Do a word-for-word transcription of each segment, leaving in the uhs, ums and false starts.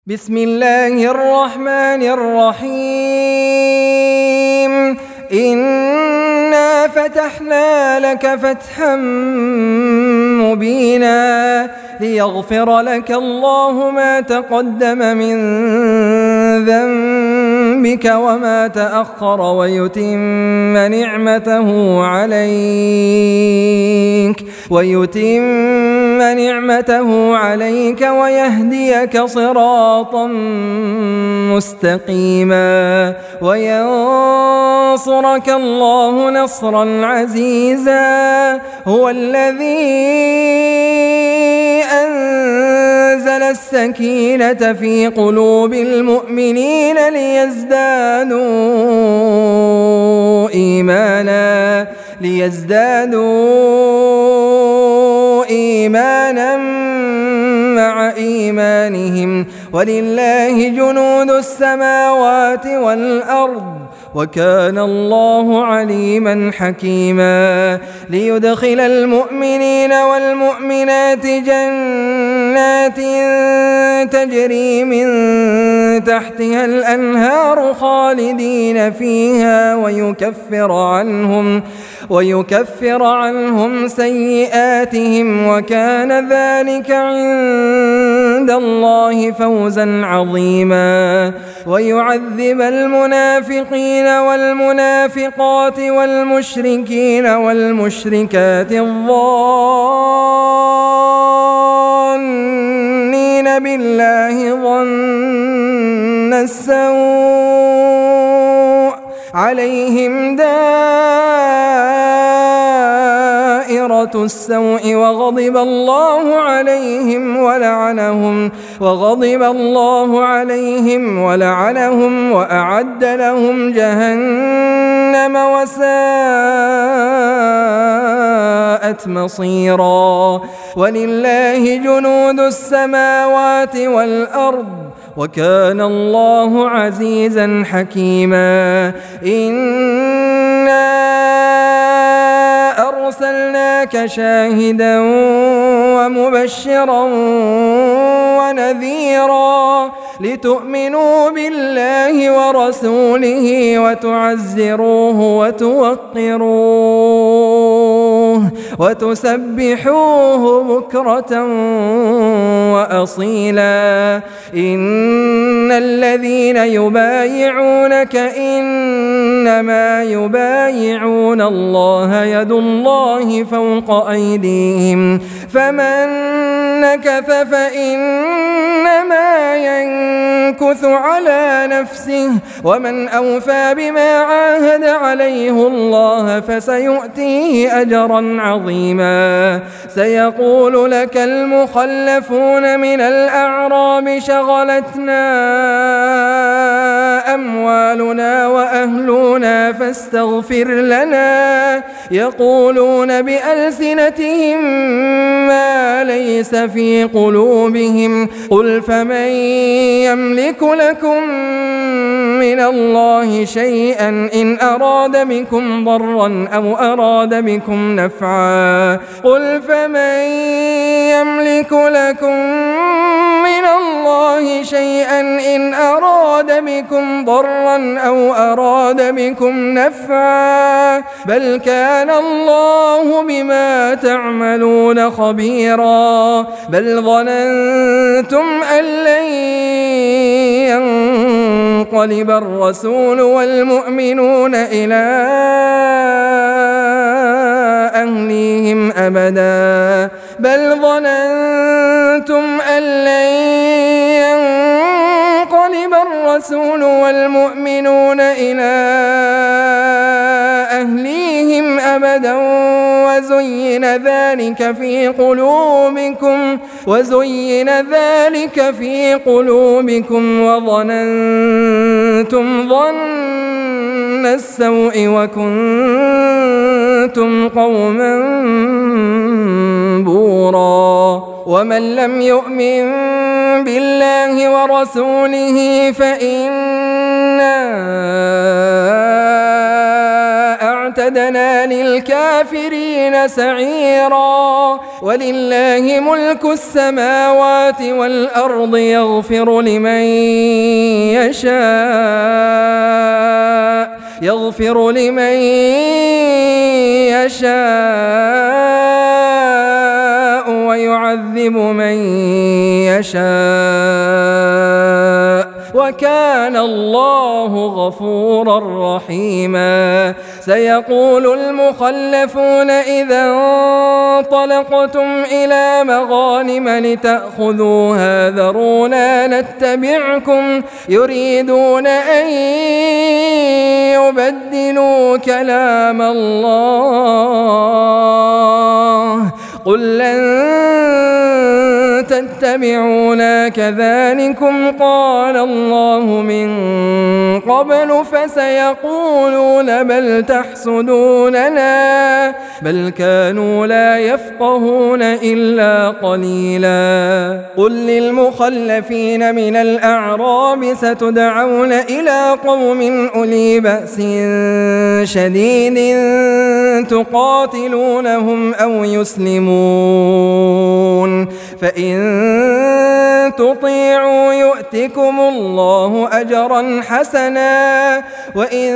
بسم الله الرحمن الرحيم إنا فتحنا لك فتحا مبينا ليغفر لك الله ما تقدم من ذنبك وما تأخر ويتم نعمته عليك ويتم نعمته عليك ويهديك صراطا مستقيما وينصرك الله نصرا عزيزا هو الذي أنزل السكينة في قلوب المؤمنين ليزدادوا إيمانا ليزدادوا إيمانا مع إيمانهم ولله جنود السماوات والأرض وكان الله عليما حكيما ليدخل المؤمنين والمؤمنات جنات تجري من تحتها الأنهار خالدين فيها ويكفر عنهم ويكفر عنهم سيئاتهم وكان ذلك عند الله فوزا عظيما ويعذب المنافقين والمنافقات والمشركين والمشركات الظانين بالله ظن السوء عليهم دائرة السوء وغضب الله عليهم ولعنهم وغضب الله عليهم ولعنهم وأعد لهم جهنم وساءت مصيرا ولله جنود السماوات والأرض وكان الله عزيزا حكيما إنا أرسلناك شاهدا ومبشرا ونذيرا لتؤمنوا بالله ورسوله وتعزروه وتوقروه وتسبحوه بكرة وأصيلا إن الذين يبايعونك إنما يبايعون الله يد الله فوق أيديهم فمن نكث فإنما ينكث على نفسه ومن أوفى بما عاهد عليه الله فسيؤتيه أجرا عظيما سيقول لك المخلفون من الأعراب شغلتنا أموالنا وأهلنا فاستغفر لنا يقولون بألسنتهم ما ليس في قلوبهم قل فمن يملك لكم من الله شيئا إن أراد بكم ضرا أو أراد بكم نفعا قل فمن يملك لكم من الله شيئا إن أراد بكم ضرا أو أراد بكم نفعا بل كان الله بما تعملون خبيرا بل ظننتم أن لن ينقلب الرسول والمؤمنون إلى أهليهم أبدا بل ظننتم أن لن ينقلب الرسول والمؤمنون إلى أهليهم أبدا وزين ذلك في قلوبكم وزين ذلك في قلوبكم وظننتم ظن السوء وكنتم قوما بورا ومن لم يؤمن بالله ورسوله فإنا أعتدنا للكافرين سعيرا. ولله ملك السماوات والأرض يغفر لمن يشاء يغفر لمن يشاء ويعذب من يشاء وكان الله غفورا رحيما. سيقول المخلفون إذا انطلقتم إلى مغانم لتأخذوها ذرونا نتبعكم يريدون أن يبدلوا كلام الله قل لن تتبعونا كذلكم قال الله من قبل فسيقولون بل تحسدوننا بل كانوا لا يفقهون إلا قليلا. قل للمخلفين من الأعراب ستدعون إلى قوم أولي بأس شديد تقاتلونهم أو يسلمون فإن تطيعوا يؤتكم الله أجرا حسنا وإن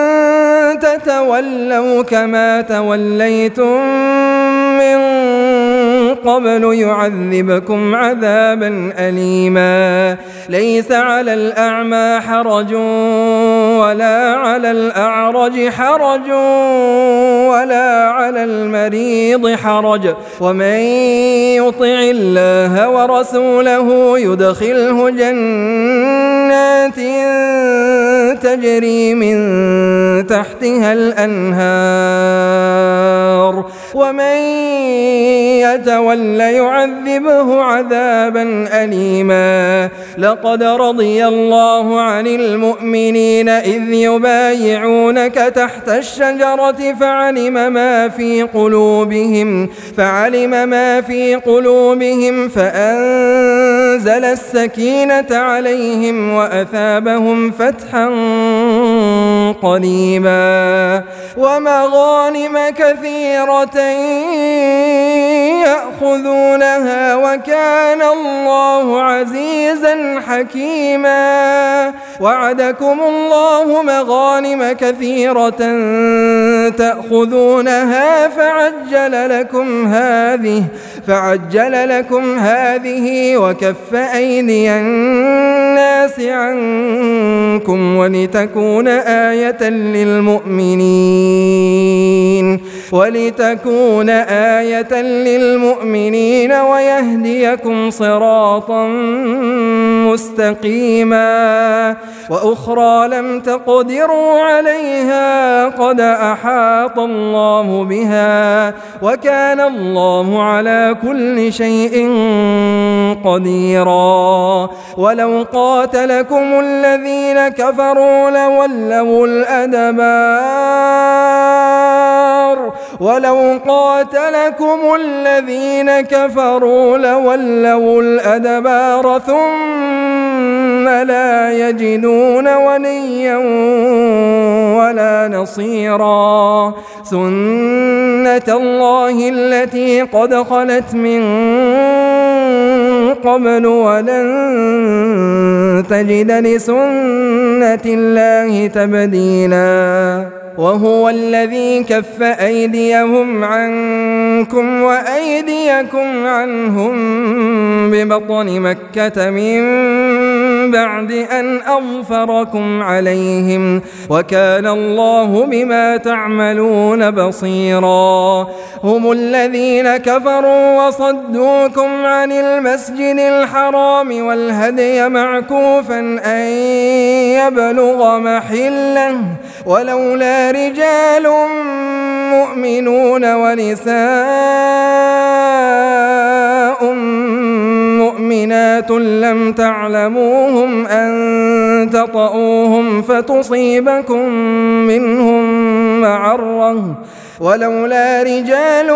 تتولوا كما توليتم من قبل يعذبكم عذابا أليما. ليس على الأعمى حرج ولا على الأعرج حرج ولا على المريض حرج ومن يطع الله ورسوله يدخله جنات تجري من تحتها الأنهار ومن يتول يعذبه عذابا أليما. لقد رضي الله عن المؤمنين إذ يبايعونك تحت الشجرة فعلم ما في قلوبهم فعلم ما في قلوبهم فأنزل السكينة عليهم وأثابهم فتحا قريبا ومغانم كثيرة يأخذونها وكان الله عزيزا حكيما. وعدكم الله مغانم كثيرة تأخذونها فعجل لكم هذه فعجل لكم هذه وكف أيدي الناس عنكم ولتكون آية للمؤمنين ولتكون آية للمؤمنين ويهديكم صراطا مستقيما. وأخرى لم تقدروا عليها قد أحاط الله بها وكان الله على كل شيء قديرا. ولو قاتلكم الذين كفروا لولوا الأدبار ولو قاتلكم الذين كفروا لولوا الأدبار ثم لا يجدون وليا ولا نصيرا. سنة الله التي قد خلت من قبل ولن تجد لسنة الله تبديلا. وهو الذي كف أيديهم عنكم وأيديكم عنهم ببطن مكة من بعد أن أظفركم عليهم وكان الله بما تعملون بصيرا. هم الذين كفروا وصدوكم عن المسجد الحرام والهدي معكوفا أن يبلغ محله ولولا رجال مؤمنون ونساء مؤمنات لم تعلموهم أن تطؤوهم فتصيبكم منهم معرة ولولا رجال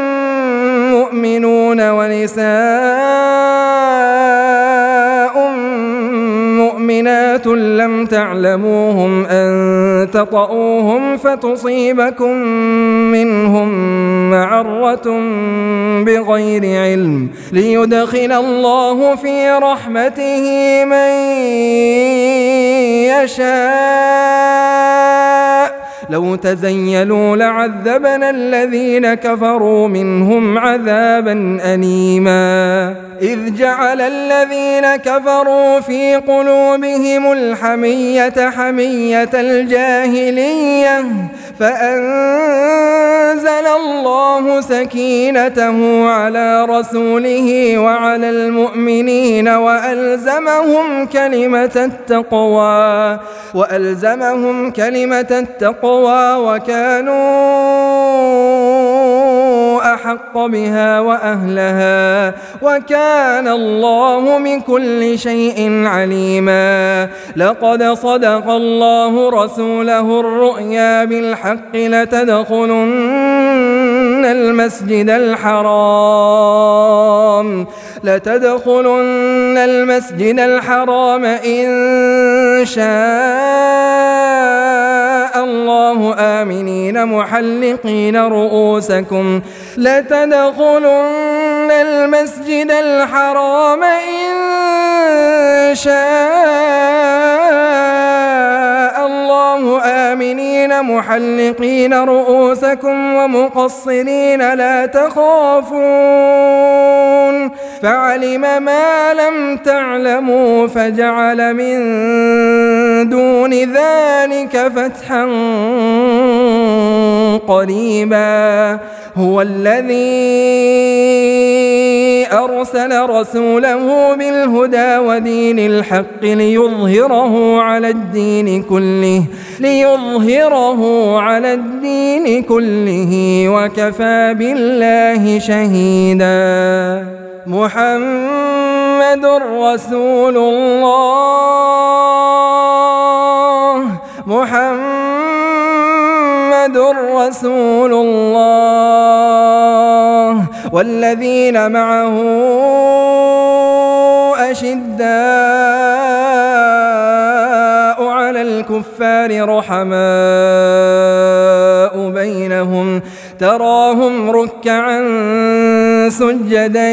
مؤمنون ونساء مؤمنات آيات لم تعلموهم أن تطؤوهم فتصيبكم منهم معرة بغير علم ليدخل الله في رحمته من يشاء لو تزيلوا لعذبنا الذين كفروا منهم عذابا أليما إذ جعل الذين كفروا في قلوبهم الحمية حمية الجاهلية فأنزل الله سكينته على رسوله وعلى المؤمنين وألزمهم كلمة التقوى وألزمهم كلمة التقوى وكانوا أحق بها وأهلها وكان الله من كل شيء عليما لقد صدق الله رسوله الرؤيا بالحق لتدخلن المسجد الحرام لتدخلن المسجد الحرام إن شاء الله آمنين محلقين رؤوسكم لتدخلن المسجد الحرام إن شاء الله آمنين محلقين رؤوسكم ومقصرين لا تخافون فعلم ما لم تعلموا فجعل من دون ذلك فتحا قريبا هو الذي أرسل رسوله بالهدى ودين الحق ليظهره على الدين كله ليظهره على الدين كله وكفى بالله شهيدا محمد رسول الله محمد رسول الله والذين معه أشداء على الكفار رحماء بينهم تراهم ركعا سجدا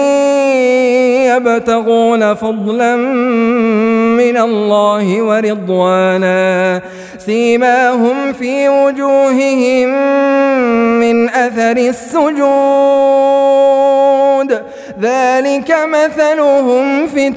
يبتغون فضلا من الله ورضوانا سيماهم في وجوههم من أثر السجود ذلك مثلهم في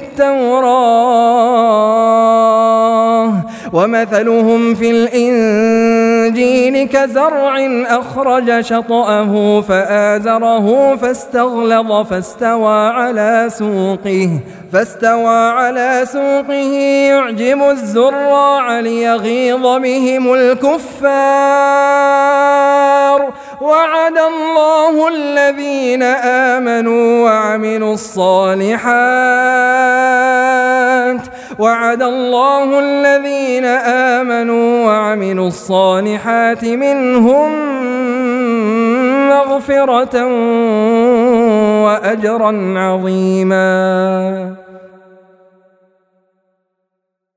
التوراة ومثلهم في الإنجيل كزرع أخرج شطأه فآزره فاستغلظ فاستوى على سوقه فاستوى على سوقه يعجب الزراع ليغيظ بهم الكفار وعد الله الذين آمنوا وعملوا الصالحات وعد الله الذين آمنوا وعملوا الصالحات منهم مغفرة وأجرا عظيما.